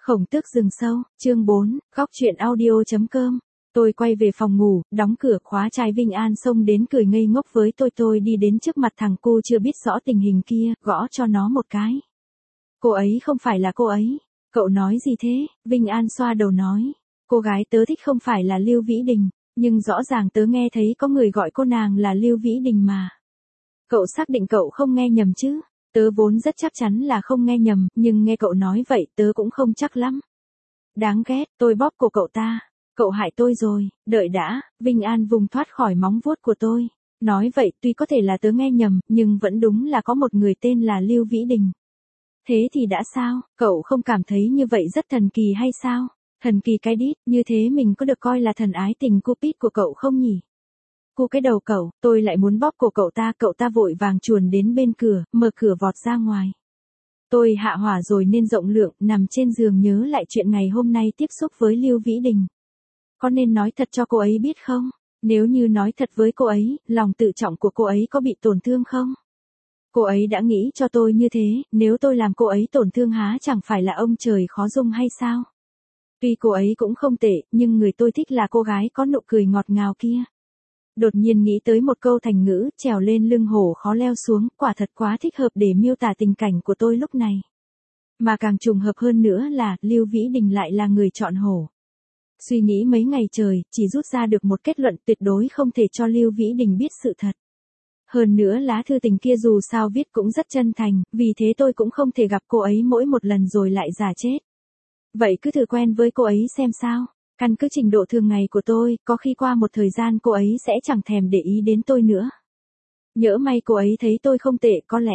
Khổng Tước rừng sâu, chương 4, góc chuyện audio.com. Tôi quay về phòng ngủ, đóng cửa khóa trái Vinh An xông đến cười ngây ngốc với tôi đi đến trước mặt thằng cu chưa biết rõ tình hình kia, gõ cho nó một cái. Cô ấy không phải là cô ấy. Cậu nói gì thế? Vinh An xoa đầu nói. Cô gái tớ thích không phải là Lưu Vĩ Đình, nhưng rõ ràng tớ nghe thấy có người gọi cô nàng là Lưu Vĩ Đình mà. Cậu xác định cậu không nghe nhầm chứ? Tớ vốn rất chắc chắn là không nghe nhầm, nhưng nghe cậu nói vậy tớ cũng không chắc lắm. Đáng ghét, tôi bóp cổ cậu ta. Cậu hại tôi rồi, đợi đã, Vinh An vùng thoát khỏi móng vuốt của tôi. Nói vậy tuy có thể là tớ nghe nhầm, nhưng vẫn đúng là có một người tên là Lưu Vĩ Đình. Thế thì đã sao, cậu không cảm thấy như vậy rất thần kỳ hay sao? Thần kỳ cái đít, như thế mình có được coi là thần ái tình Cupid của cậu không nhỉ? Cu cái đầu cậu, tôi lại muốn bóp cổ cậu ta vội vàng chuồn đến bên cửa, mở cửa vọt ra ngoài. Tôi hạ hỏa rồi nên rộng lượng, nằm trên giường nhớ lại chuyện ngày hôm nay tiếp xúc với Lưu Vĩ Đình. Có nên nói thật cho cô ấy biết không? Nếu như nói thật với cô ấy, lòng tự trọng của cô ấy có bị tổn thương không? Cô ấy đã nghĩ cho tôi như thế, nếu tôi làm cô ấy tổn thương há chẳng phải là ông trời khó dung hay sao? Tuy cô ấy cũng không tệ, nhưng người tôi thích là cô gái có nụ cười ngọt ngào kia. Đột nhiên nghĩ tới một câu thành ngữ, trèo lên lưng hổ khó leo xuống, quả thật quá thích hợp để miêu tả tình cảnh của tôi lúc này. Mà càng trùng hợp hơn nữa là, Lưu Vĩ Đình lại là người chọn hổ. Suy nghĩ mấy ngày trời, chỉ rút ra được một kết luận tuyệt đối không thể cho Lưu Vĩ Đình biết sự thật. Hơn nữa lá thư tình kia dù sao viết cũng rất chân thành, vì thế tôi cũng không thể gặp cô ấy mỗi một lần rồi lại giả chết. Vậy cứ thử quen với cô ấy xem sao. Căn cứ trình độ thường ngày của tôi, có khi qua một thời gian cô ấy sẽ chẳng thèm để ý đến tôi nữa. Nhỡ may cô ấy thấy tôi không tệ có lẽ,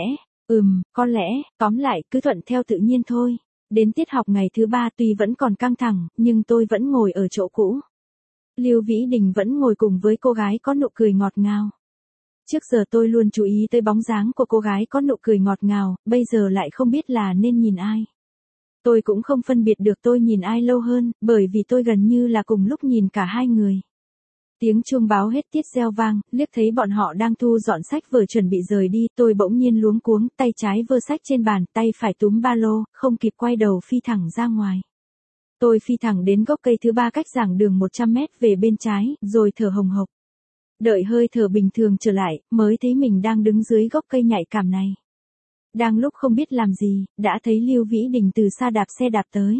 có lẽ, tóm lại cứ thuận theo tự nhiên thôi. Đến tiết học ngày thứ 3 tuy vẫn còn căng thẳng, nhưng tôi vẫn ngồi ở chỗ cũ. Lưu Vĩ Đình vẫn ngồi cùng với cô gái có nụ cười ngọt ngào. Trước giờ tôi luôn chú ý tới bóng dáng của cô gái có nụ cười ngọt ngào, bây giờ lại không biết là nên nhìn ai. Tôi cũng không phân biệt được tôi nhìn ai lâu hơn, bởi vì tôi gần như là cùng lúc nhìn cả hai người. Tiếng chuông báo hết tiết reo vang, liếc thấy bọn họ đang thu dọn sách vở chuẩn bị rời đi, tôi bỗng nhiên luống cuống, tay trái vơ sách trên bàn, tay phải túm ba lô, không kịp quay đầu phi thẳng ra ngoài. Tôi phi thẳng đến gốc cây thứ 3 cách giảng đường 100 mét về bên trái, rồi thở hồng hộc. Đợi hơi thở bình thường trở lại, mới thấy mình đang đứng dưới gốc cây nhạy cảm này. Đang lúc không biết làm gì, đã thấy Lưu Vĩ Đình từ xa đạp xe đạp tới.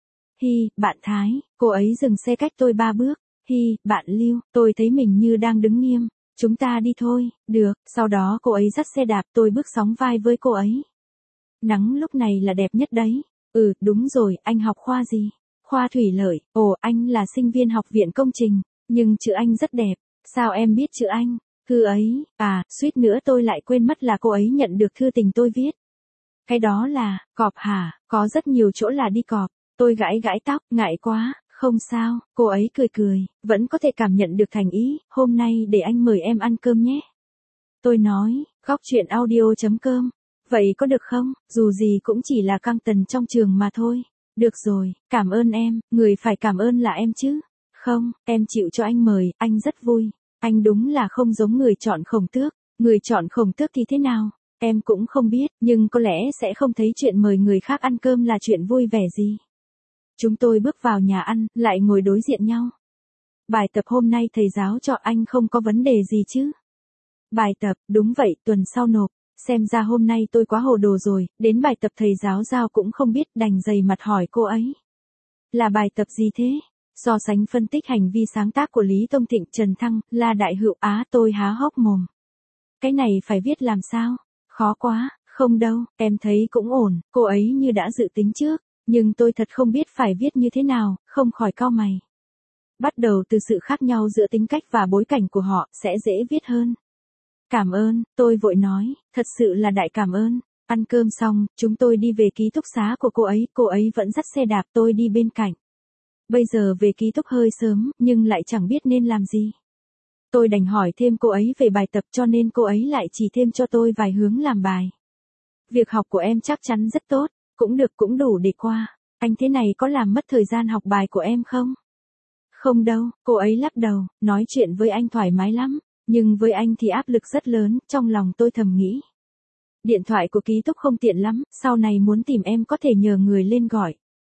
Hi, bạn Thái, cô ấy dừng xe cách tôi 3 bước. Hi, bạn Lưu, tôi thấy mình như đang đứng nghiêm. Chúng ta đi thôi, được, sau đó cô ấy dắt xe đạp tôi bước sóng vai với cô ấy. Nắng lúc này là đẹp nhất đấy. Đúng rồi, anh học khoa gì? Khoa thủy lợi, ồ anh là sinh viên học viện công trình, nhưng chữ anh rất đẹp. Sao em biết chữ anh? Thư ấy, suýt nữa tôi lại quên mất là cô ấy nhận được thư tình tôi viết. Cái đó là, cọp hả, có rất nhiều chỗ là đi cọp. Tôi gãi tóc, ngại quá, không sao, cô ấy cười, vẫn có thể cảm nhận được thành ý, hôm nay để anh mời em ăn cơm nhé. Tôi nói, góc chuyện audio.com, vậy có được không, dù gì cũng chỉ là căng tần trong trường mà thôi. Được rồi, cảm ơn em, người phải cảm ơn là em chứ. Không, em chịu cho anh mời, anh rất vui. Anh đúng là không giống người chọn Khổng Tước. Người chọn Khổng Tước thì thế nào? Em cũng không biết, nhưng có lẽ sẽ không thấy chuyện mời người khác ăn cơm là chuyện vui vẻ gì. Chúng tôi bước vào nhà ăn, lại ngồi đối diện nhau. Bài tập hôm nay thầy giáo cho anh không có vấn đề gì chứ? Bài tập, đúng vậy, tuần sau nộp. Xem ra hôm nay tôi quá hồ đồ rồi, đến bài tập thầy giáo giao cũng không biết, đành dày mặt hỏi cô ấy. Là bài tập gì thế? So sánh phân tích hành vi sáng tác của Lý Tông Thịnh, Trần Thăng, La Đại Hữu tôi há hốc mồm. Cái này phải viết làm sao? Khó quá, không đâu, em thấy cũng ổn, cô ấy như đã dự tính trước, nhưng tôi thật không biết phải viết như thế nào, không khỏi cau mày. Bắt đầu từ sự khác nhau giữa tính cách và bối cảnh của họ, sẽ dễ viết hơn. Cảm ơn, tôi vội nói, thật sự là đại cảm ơn. Ăn cơm xong, chúng tôi đi về ký túc xá của cô ấy vẫn dắt xe đạp tôi đi bên cạnh. Bây giờ về ký túc hơi sớm, nhưng lại chẳng biết nên làm gì. Tôi đành hỏi thêm cô ấy về bài tập cho nên cô ấy lại chỉ thêm cho tôi vài hướng làm bài. Việc học của em chắc chắn rất tốt, cũng được cũng đủ để qua. Anh thế này có làm mất thời gian học bài của em không? Không đâu, cô ấy lắc đầu, nói chuyện với anh thoải mái lắm, nhưng với anh thì áp lực rất lớn, trong lòng tôi thầm nghĩ. Điện thoại của ký túc không tiện lắm, sau này muốn tìm em có thể nhờ người lên gọi.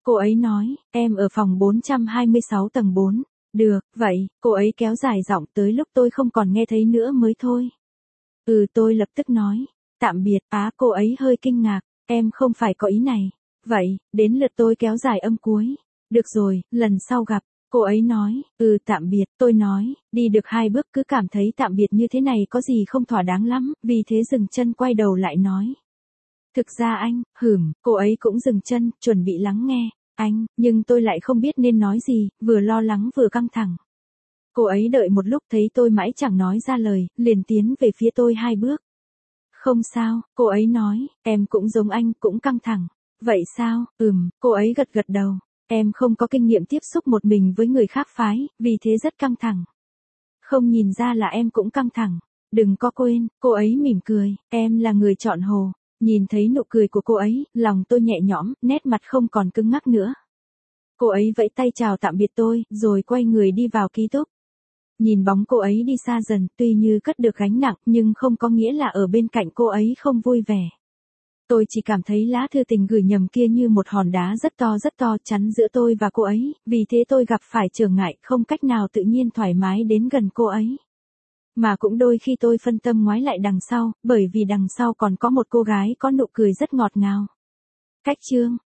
Cô ấy nói, em ở phòng 426 tầng 4. Được, vậy, cô ấy kéo dài giọng tới lúc tôi không còn nghe thấy nữa mới thôi. Tôi lập tức nói. Tạm biệt, cô ấy hơi kinh ngạc, em không phải có ý này. Vậy, đến lượt tôi kéo dài âm cuối. Được rồi, lần sau gặp. Cô ấy nói, tạm biệt, tôi nói, đi được 2 bước cứ cảm thấy tạm biệt như thế này có gì không thỏa đáng lắm, vì thế dừng chân quay đầu lại nói. Thực ra anh, cô ấy cũng dừng chân, chuẩn bị lắng nghe. Anh, nhưng tôi lại không biết nên nói gì, vừa lo lắng vừa căng thẳng. Cô ấy đợi một lúc thấy tôi mãi chẳng nói ra lời, liền tiến về phía tôi 2 bước. Không sao, cô ấy nói, em cũng giống anh, cũng căng thẳng. Vậy sao, cô ấy gật gật đầu. Em không có kinh nghiệm tiếp xúc một mình với người khác phái, vì thế rất căng thẳng. Không nhìn ra là em cũng căng thẳng. Đừng có quên, cô ấy mỉm cười, em là người chọn Hồ. Nhìn thấy nụ cười của cô ấy, lòng tôi nhẹ nhõm, nét mặt không còn cứng ngắc nữa. Cô ấy vẫy tay chào tạm biệt tôi, rồi quay người đi vào ký túc. Nhìn bóng cô ấy đi xa dần, tuy như cất được gánh nặng, nhưng không có nghĩa là ở bên cạnh cô ấy không vui vẻ. Tôi chỉ cảm thấy lá thư tình gửi nhầm kia như một hòn đá rất to chắn giữa tôi và cô ấy, vì thế tôi gặp phải trở ngại, không cách nào tự nhiên thoải mái đến gần cô ấy. Mà cũng đôi khi tôi phân tâm ngoái lại đằng sau, bởi vì đằng sau còn có một cô gái có nụ cười rất ngọt ngào. Cách chương